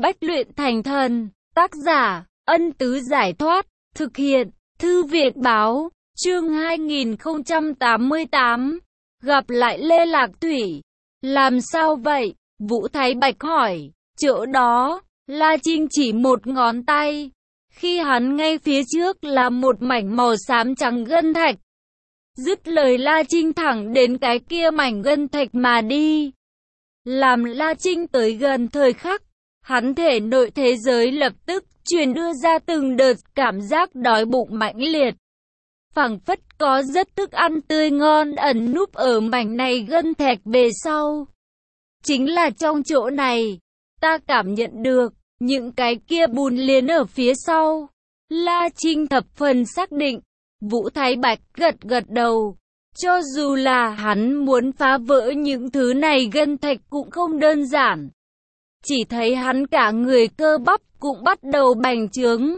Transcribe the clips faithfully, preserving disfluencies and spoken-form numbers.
Bách luyện thành thần. Tác giả, Ân Tứ Giải Thoát. Thực hiện, Thư viện Báo. Chương hai nghìn không trăm tám mươi tám. Gặp lại Lê Lạc Thủy. Làm sao vậy? Vũ Thái Bạch hỏi. Chỗ đó, La Trinh chỉ một ngón tay. Khi hắn ngay phía trước là một mảnh màu xám trắng ngân thạch. Dứt lời, La Trinh thẳng đến cái kia mảnh ngân thạch mà đi. Làm La Trinh tới gần thời khắc, hắn thể nội thế giới lập tức truyền đưa ra từng đợt cảm giác đói bụng mãnh liệt. Phảng phất có rất thức ăn tươi ngon ẩn núp ở mảnh này ngân thạch về sau. Chính là trong chỗ này, ta cảm nhận được những cái kia bùn liền ở phía sau. La Trinh thập phần xác định. Vũ Thái Bạch gật gật đầu. Cho dù là hắn muốn phá vỡ những thứ này ngân thạch cũng không đơn giản. Chỉ thấy hắn cả người cơ bắp cũng bắt đầu bành trướng.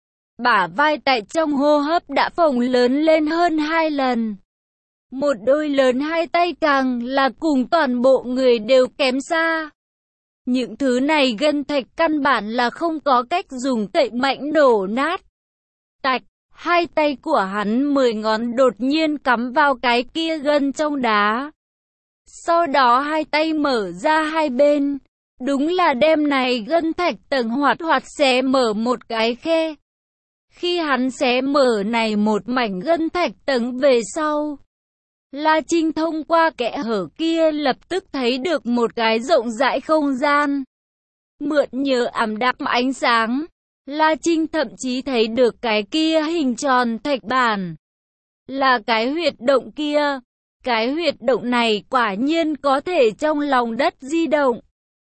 Bả vai tại trong hô hấp đã phồng lớn lên hơn hai lần. Một đôi lớn hai tay càng là cùng toàn bộ người đều kém xa. Những thứ này ngân thạch căn bản là không có cách dùng cậy mạnh nổ nát. Tạch, hai tay của hắn mười ngón đột nhiên cắm vào cái kia gân trong đá. Sau đó hai tay mở ra hai bên. Đúng là đem này ngân thạch tầng hoạt hoạt xé mở một cái khe. Khi hắn xé mở này một mảnh ngân thạch tầng về sau, La Trinh thông qua kẽ hở kia lập tức thấy được một cái rộng rãi không gian. Mượn nhờ ảm đạm ánh sáng, La Trinh thậm chí thấy được cái kia hình tròn thạch bản. Là cái huyệt động kia. Cái huyệt động này quả nhiên có thể trong lòng đất di động.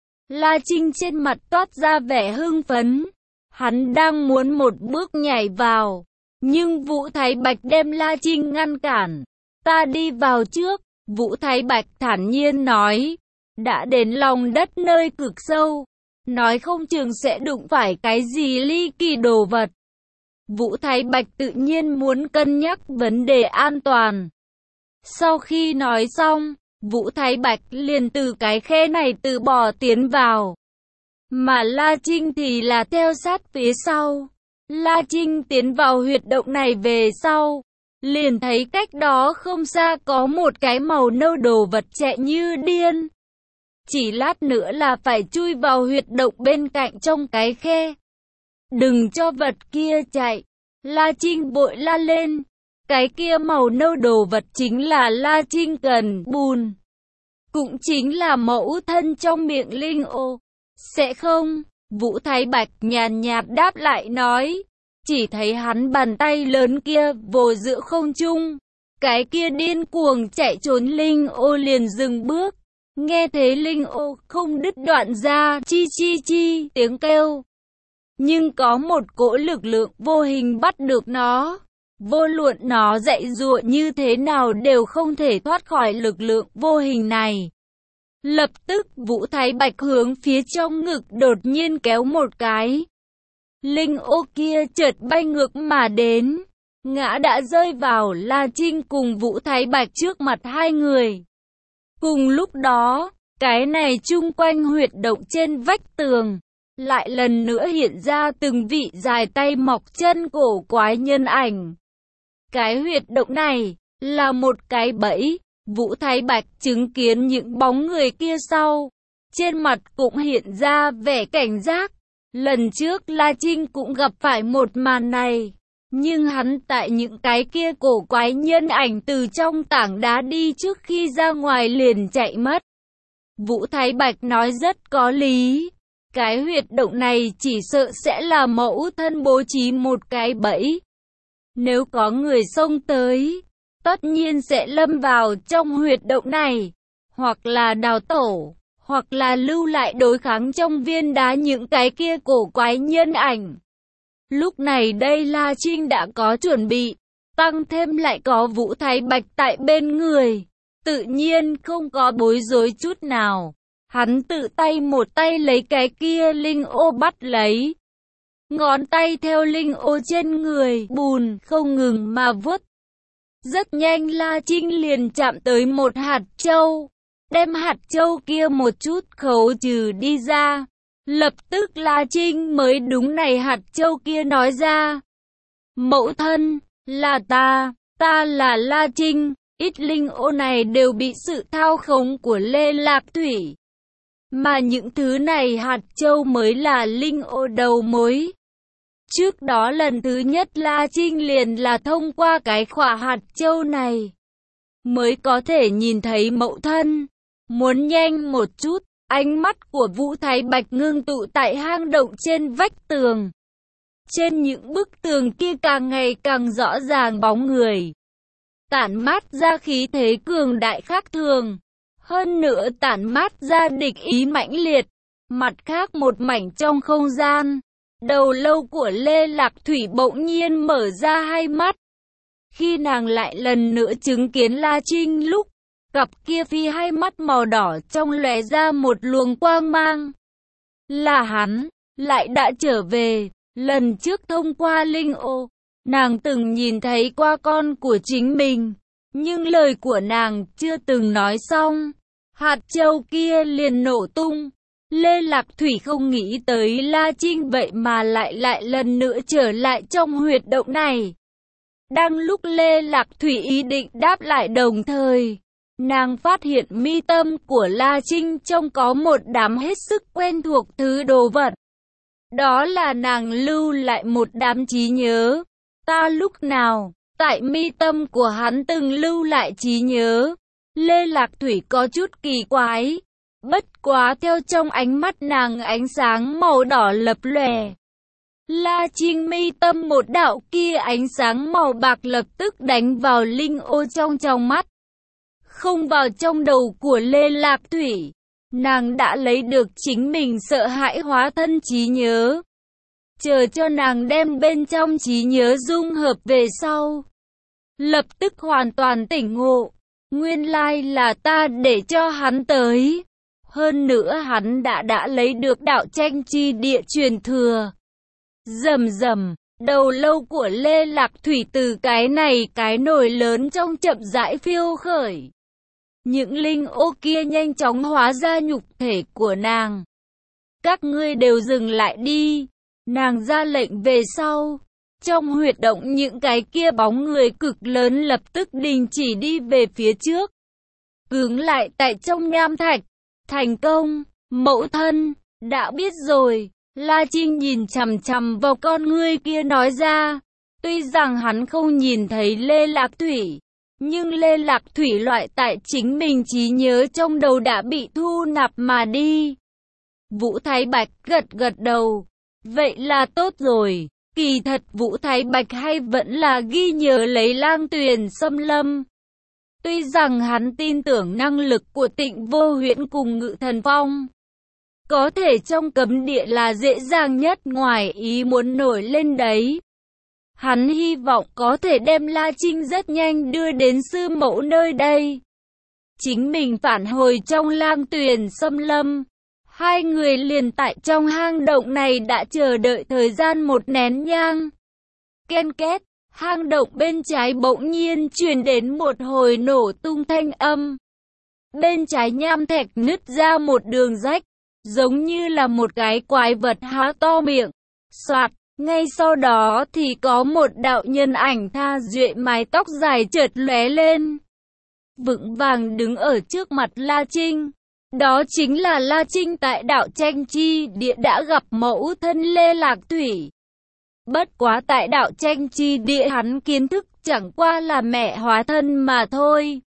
La Trinh trên mặt toát ra vẻ hưng phấn. Hắn đang muốn một bước nhảy vào, nhưng Vũ Thái Bạch đem La Trinh ngăn cản. Ta đi vào trước, Vũ Thái Bạch thản nhiên nói. Đã đến lòng đất nơi cực sâu, nói không chừng sẽ đụng phải cái gì ly kỳ đồ vật. Vũ Thái Bạch tự nhiên muốn cân nhắc vấn đề an toàn. Sau khi nói xong, Vũ Thái Bạch liền từ cái khe này từ bỏ tiến vào. Mà La Trinh thì là theo sát phía sau. La Trinh tiến vào huyệt động này về sau, liền thấy cách đó không xa có một cái màu nâu đồ vật chạy như điên. Chỉ lát nữa là phải chui vào huyệt động bên cạnh trong cái khe. Đừng cho vật kia chạy. La Trinh vội la lên. Cái kia màu nâu đồ vật chính là La Trinh cần bùn. Cũng chính là mẫu thân trong miệng linh ô. Sẽ không? Vũ Thái Bạch nhàn nhạt đáp lại nói. Chỉ thấy hắn bàn tay lớn kia vồ giữa không trung. Cái kia điên cuồng chạy trốn linh ô liền dừng bước. Nghe thấy linh ô không đứt đoạn ra chi chi chi tiếng kêu. Nhưng có một cỗ lực lượng vô hình bắt được nó. Vô luận nó dạy dụa như thế nào đều không thể thoát khỏi lực lượng vô hình này. Lập tức Vũ Thái Bạch hướng phía trong ngực đột nhiên kéo một cái. Linh ô kia chợt bay ngược mà đến. Ngã đã rơi vào La Trinh cùng Vũ Thái Bạch trước mặt hai người. Cùng lúc đó, cái này chung quanh huyệt động trên vách tường, lại lần nữa hiện ra từng vị dài tay mọc chân cổ quái nhân ảnh. Cái huyệt động này là một cái bẫy. Vũ Thái Bạch chứng kiến những bóng người kia sau, trên mặt cũng hiện ra vẻ cảnh giác. Lần trước La Trinh cũng gặp phải một màn này, nhưng hắn tại những cái kia cổ quái nhân ảnh từ trong tảng đá đi trước khi ra ngoài liền chạy mất. Vũ Thái Bạch nói rất có lý. Cái huyệt động này chỉ sợ sẽ là mẫu thân bố trí một cái bẫy. Nếu có người xông tới, tất nhiên sẽ lâm vào trong huyệt động này, hoặc là đào tổ, hoặc là lưu lại đối kháng trong viên đá những cái kia cổ quái nhân ảnh. Lúc này đây La Trinh đã có chuẩn bị, tăng thêm lại có Vũ Thái Bạch tại bên người, tự nhiên không có bối rối chút nào. Hắn tự tay một tay lấy cái kia linh ô bắt lấy. Ngón tay theo linh ô trên người bùn không ngừng mà vuốt. Rất nhanh La Trinh liền chạm tới một hạt châu. Đem hạt châu kia một chút khấu trừ đi ra. Lập tức La Trinh mới đúng này hạt châu kia nói ra. Mẫu thân, là ta, ta là La Trinh. Ít linh ô này đều bị sự thao khống của Lê Lạc Thủy. Mà những thứ này hạt châu mới là linh ô đầu mối. Trước đó lần thứ nhất La Trinh liền là thông qua cái khỏa hạt châu này mới có thể nhìn thấy mẫu thân. Muốn nhanh một chút, ánh mắt của Vũ Thái Bạch ngưng tụ tại hang động trên vách tường. Trên những bức tường kia càng ngày càng rõ ràng bóng người, tản mát ra khí thế cường đại khác thường. Hơn nữa tản mát ra địch ý mãnh liệt. Mặt khác một mảnh trong không gian, đầu lâu của Lê Lạc Thủy bỗng nhiên mở ra hai mắt. Khi nàng lại lần nữa chứng kiến La Trinh lúc, cặp kia phi hai mắt màu đỏ trong lóe ra một luồng quang mang. Là hắn, lại đã trở về. Lần trước thông qua linh ô, nàng từng nhìn thấy qua con của chính mình, nhưng lời của nàng chưa từng nói xong, hạt châu kia liền nổ tung. Lê Lạc Thủy không nghĩ tới La Trinh vậy mà lại lại lần nữa trở lại trong huyệt động này. Đang lúc Lê Lạc Thủy ý định đáp lại đồng thời, nàng phát hiện mi tâm của La Trinh trông có một đám hết sức quen thuộc thứ đồ vật. Đó là nàng lưu lại một đám trí nhớ. Ta lúc nào, tại mi tâm của hắn từng lưu lại trí nhớ. Lê Lạc Thủy có chút kỳ quái. Bất quá theo trong ánh mắt nàng ánh sáng màu đỏ lập lòe. La Trinh mi tâm một đạo kia ánh sáng màu bạc lập tức đánh vào linh ô trong trong mắt. Không vào trong đầu của Lê Lạc Thủy. Nàng đã lấy được chính mình sợ hãi hóa thân trí nhớ. Chờ cho nàng đem bên trong trí nhớ dung hợp về sau. Lập tức hoàn toàn tỉnh ngộ. Nguyên lai là ta để cho hắn tới. Hơn nữa hắn đã đã lấy được đạo tranh chi địa truyền thừa. Rầm rầm, đầu lâu của Lê Lạc Thủy từ cái này cái nồi lớn trong chậm rãi phiêu khởi. Những linh ô kia nhanh chóng hóa ra nhục thể của nàng. Các ngươi đều dừng lại đi. Nàng ra lệnh về sau. Trong huyệt động những cái kia bóng người cực lớn lập tức đình chỉ đi về phía trước. Cứng lại tại trong nham thạch. Thành công, mẫu thân, đã biết rồi. La Trinh nhìn chằm chằm vào con ngươi kia nói ra. Tuy rằng hắn không nhìn thấy Lê Lạc Thủy, nhưng Lê Lạc Thủy loại tại chính mình trí nhớ trong đầu đã bị thu nạp mà đi. Vũ Thái Bạch gật gật đầu. Vậy là tốt rồi. Kỳ thật Vũ Thái Bạch hay vẫn là ghi nhớ lấy Lang Tuyền xâm lâm. Tuy rằng hắn tin tưởng năng lực của Tịnh Vô Huyễn cùng Ngự Thần Phong. Có thể trong cấm địa là dễ dàng nhất ngoài ý muốn nổi lên đấy. Hắn hy vọng có thể đem La Trinh rất nhanh đưa đến sư mẫu nơi đây. Chính mình phản hồi trong Lang Tuyền xâm lâm. Hai người liền tại trong hang động này đã chờ đợi thời gian một nén nhang. Ken két, hang động bên trái bỗng nhiên truyền đến một hồi nổ tung thanh âm. Bên trái nham thạch nứt ra một đường rách, giống như là một cái quái vật há to miệng. Soạt, ngay sau đó thì có một đạo nhân ảnh tha duệ mái tóc dài chợt lóe lên. Vững vàng đứng ở trước mặt La Trinh. Đó chính là La Trinh tại đạo tranh chi địa đã gặp mẫu thân Lê Lạc Thủy. Bất quá tại đạo tranh chi địa hắn kiến thức chẳng qua là mẹ hóa thân mà thôi.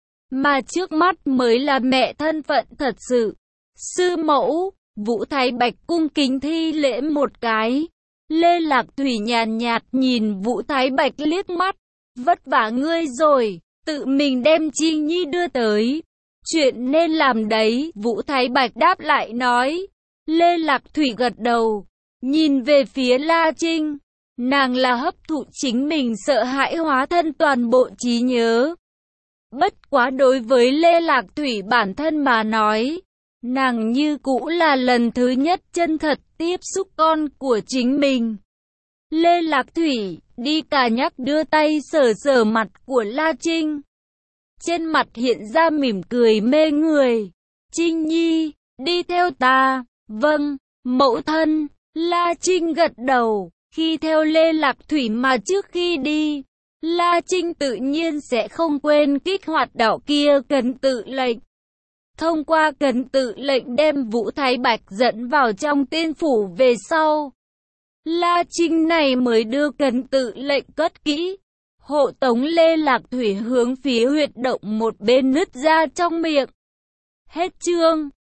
Mà trước mắt mới là mẹ thân phận thật sự. Sư mẫu, Vũ Thái Bạch cung kính thi lễ một cái. Lê Lạc Thủy nhàn nhạt nhìn Vũ Thái Bạch liếc mắt. Vất vả ngươi rồi, tự mình đem Chi Nhi đưa tới. Chuyện nên làm đấy, Vũ Thái Bạch đáp lại nói. Lê Lạc Thủy gật đầu, nhìn về phía La Trinh. Nàng là hấp thụ chính mình sợ hãi hóa thân toàn bộ trí nhớ. Bất quá đối với Lê Lạc Thủy bản thân mà nói, nàng như cũ là lần thứ nhất chân thật tiếp xúc con của chính mình. Lê Lạc Thủy đi cà nhắc đưa tay sờ sờ mặt của La Trinh. Trên mặt hiện ra mỉm cười mê người. Trinh Nhi, đi theo ta. Vâng. Mẫu thân, La Trinh gật đầu, khi theo Lê Lạc Thủy mà trước khi đi, La Trinh tự nhiên sẽ không quên kích hoạt đạo kia cần tự lệnh. Thông qua cần tự lệnh đem Vũ Thái Bạch dẫn vào trong tiên phủ về sau. La Trinh này mới đưa cần tự lệnh cất kỹ, hộ tống Lê Lạc Thủy hướng phía huyệt động một bên nứt ra trong miệng. Hết chương.